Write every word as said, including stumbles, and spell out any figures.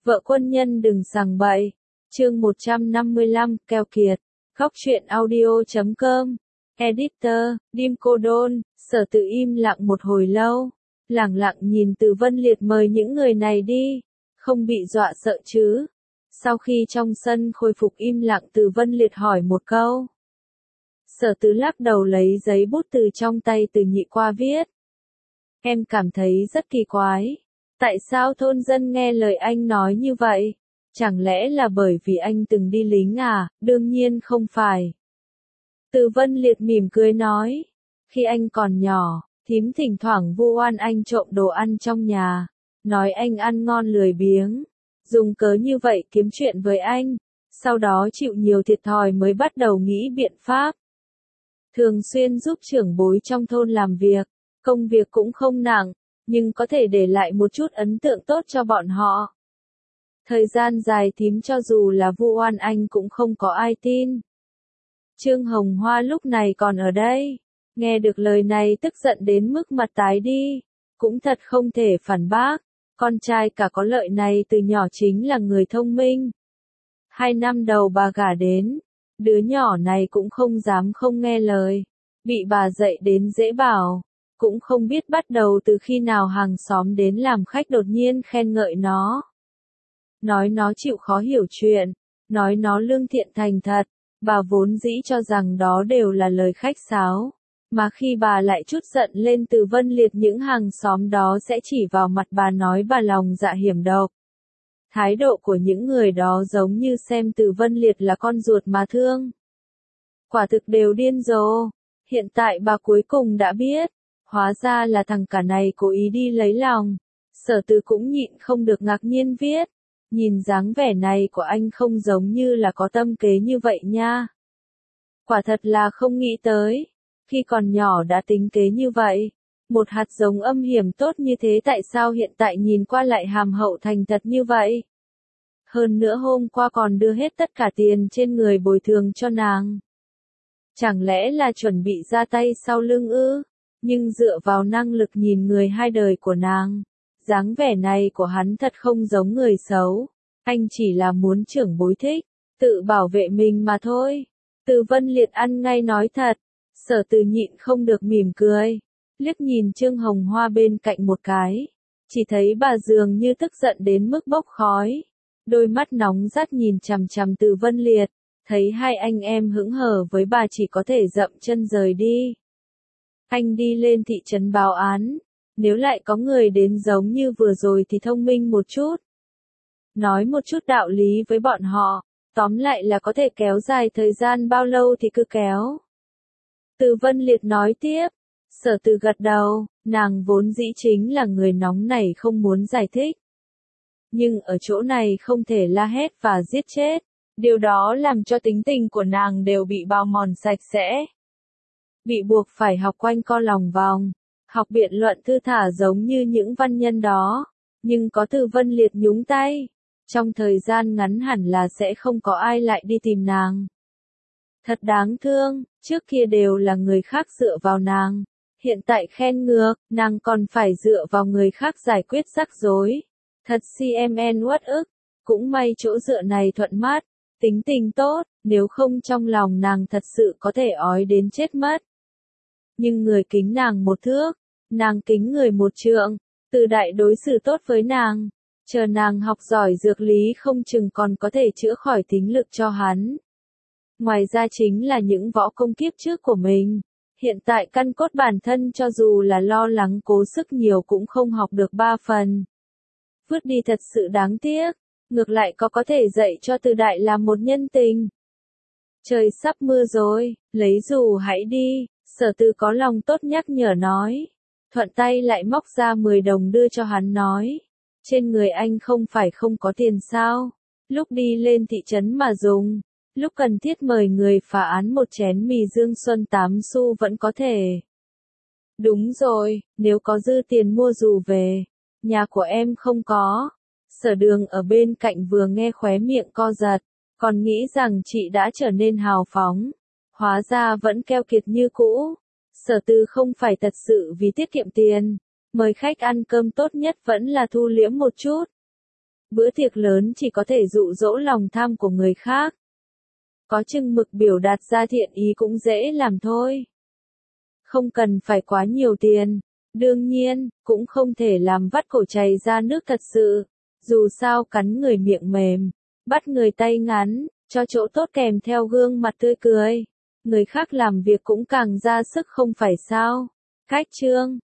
Vợ quân nhân đừng sằng bậy. Chương một trăm năm mươi lăm, keo kiệt. Góc truyện audio chấm com. Editor, Dim Cô Đôn. Sở Từ im lặng một hồi lâu. Lẳng lặng nhìn Từ Vân Liệt mời những người này đi. Không bị dọa sợ chứ. Sau khi trong sân khôi phục im lặng, Từ Vân Liệt hỏi một câu. Sở Từ lắc đầu lấy giấy bút từ trong tay Từ Nhị qua viết. Em cảm thấy rất kỳ quái. Tại sao thôn dân nghe lời anh nói như vậy? Chẳng lẽ là bởi vì anh từng đi lính à? Đương nhiên không phải. Từ Vân Liệt mỉm cười nói. Khi anh còn nhỏ, thím thỉnh thoảng vu oan anh trộm đồ ăn trong nhà. Nói anh ăn ngon lười biếng. Dùng cớ như vậy kiếm chuyện với anh. Sau đó chịu nhiều thiệt thòi mới bắt đầu nghĩ biện pháp. Thường xuyên giúp trưởng bối trong thôn làm việc. Công việc cũng không nặng, nhưng có thể để lại một chút ấn tượng tốt cho bọn họ. Thời gian dài thím cho dù là vu oan anh cũng không có ai tin. Trương Hồng Hoa lúc này còn ở đây. Nghe được lời này tức giận đến mức mặt tái đi. Cũng thật không thể phản bác. Con trai cả có lợi này từ nhỏ chính là người thông minh. Hai năm đầu bà gả đến. Đứa nhỏ này cũng không dám không nghe lời. Bị bà dạy đến dễ bảo. Cũng không biết bắt đầu từ khi nào hàng xóm đến làm khách đột nhiên khen ngợi nó. Nói nó chịu khó hiểu chuyện, nói nó lương thiện thành thật, bà vốn dĩ cho rằng đó đều là lời khách sáo. Mà khi bà lại chút giận lên Từ Vân Liệt, những hàng xóm đó sẽ chỉ vào mặt bà nói bà lòng dạ hiểm độc. Thái độ của những người đó giống như xem Từ Vân Liệt là con ruột mà thương. Quả thực đều điên rồ. Hiện tại bà cuối cùng đã biết. Hóa ra là thằng cả này cố ý đi lấy lòng. Sở Từ cũng nhịn không được ngạc nhiên viết. Nhìn dáng vẻ này của anh không giống như là có tâm kế như vậy nha. Quả thật là không nghĩ tới. Khi còn nhỏ đã tính kế như vậy. Một hạt giống âm hiểm tốt như thế tại sao hiện tại nhìn qua lại hàm hậu thành thật như vậy? Hơn nữa hôm qua còn đưa hết tất cả tiền trên người bồi thường cho nàng. Chẳng lẽ là chuẩn bị ra tay sau lưng ư? Nhưng dựa vào năng lực nhìn người hai đời của nàng, dáng vẻ này của hắn thật không giống người xấu. Anh chỉ là muốn trưởng bối thích, tự bảo vệ mình mà thôi. Từ Vân Liệt ăn ngay nói thật. Sở Từ nhịn không được mỉm cười. Liếc nhìn Trương Hồng Hoa bên cạnh một cái. Chỉ thấy bà dường như tức giận đến mức bốc khói. Đôi mắt nóng rát nhìn chằm chằm Từ Vân Liệt. Thấy hai anh em hững hờ với bà chỉ có thể dậm chân rời đi. Anh đi lên thị trấn báo án. Nếu lại có người đến giống như vừa rồi thì thông minh một chút. Nói một chút đạo lý với bọn họ. Tóm lại là có thể kéo dài thời gian bao lâu thì cứ kéo. Từ Vân Liệt nói tiếp. Sở Từ gật đầu. Nàng vốn dĩ chính là người nóng nảy không muốn giải thích. Nhưng ở chỗ này không thể la hét và giết chết. Điều đó làm cho tính tình của nàng đều bị bào mòn sạch sẽ. Bị buộc phải học quanh co lòng vòng, học biện luận thư thả giống như những văn nhân đó, nhưng có Từ Vân Liệt nhúng tay, trong thời gian ngắn hẳn là sẽ không có ai lại đi tìm nàng. Thật đáng thương, trước kia đều là người khác dựa vào nàng, hiện tại khen ngược, nàng còn phải dựa vào người khác giải quyết rắc rối. Thật cmn uất ức, cũng may chỗ dựa này thuận mắt, tính tình tốt, nếu không trong lòng nàng thật sự có thể ói đến chết mất. Nhưng người kính nàng một thước, nàng kính người một trượng. Từ Đại đối xử tốt với nàng, chờ nàng học giỏi dược lý không chừng còn có thể chữa khỏi thính lực cho hắn. Ngoài ra chính là những võ công kiếp trước của mình, hiện tại căn cốt bản thân cho dù là lo lắng cố sức nhiều cũng không học được ba phần. Vứt đi thật sự đáng tiếc, ngược lại có có thể dạy cho Từ Đại làm một nhân tình. Trời sắp mưa rồi, lấy dù hãy đi. Sở Từ có lòng tốt nhắc nhở nói. Thuận tay lại móc ra mười đồng đưa cho hắn nói. Trên người anh không phải không có tiền sao? Lúc đi lên thị trấn mà dùng. Lúc cần thiết mời người phá án một chén mì Dương Xuân tám xu vẫn có thể. Đúng rồi, nếu có dư tiền mua dù về. Nhà của em không có. Sở Đường ở bên cạnh vừa nghe khóe miệng co giật. Còn nghĩ rằng chị đã trở nên hào phóng. Hóa ra vẫn keo kiệt như cũ. Sở Từ không phải thật sự vì tiết kiệm tiền. Mời khách ăn cơm tốt nhất vẫn là thu liễm một chút. Bữa tiệc lớn chỉ có thể dụ dỗ lòng tham của người khác. Có chừng mực biểu đạt ra thiện ý cũng dễ làm thôi. Không cần phải quá nhiều tiền. Đương nhiên, cũng không thể làm vắt cổ chảy ra nước thật sự. Dù sao cắn người miệng mềm, bắt người tay ngắn, cho chỗ tốt kèm theo gương mặt tươi cười. Người khác làm việc cũng càng ra sức không phải sao. Khách trương,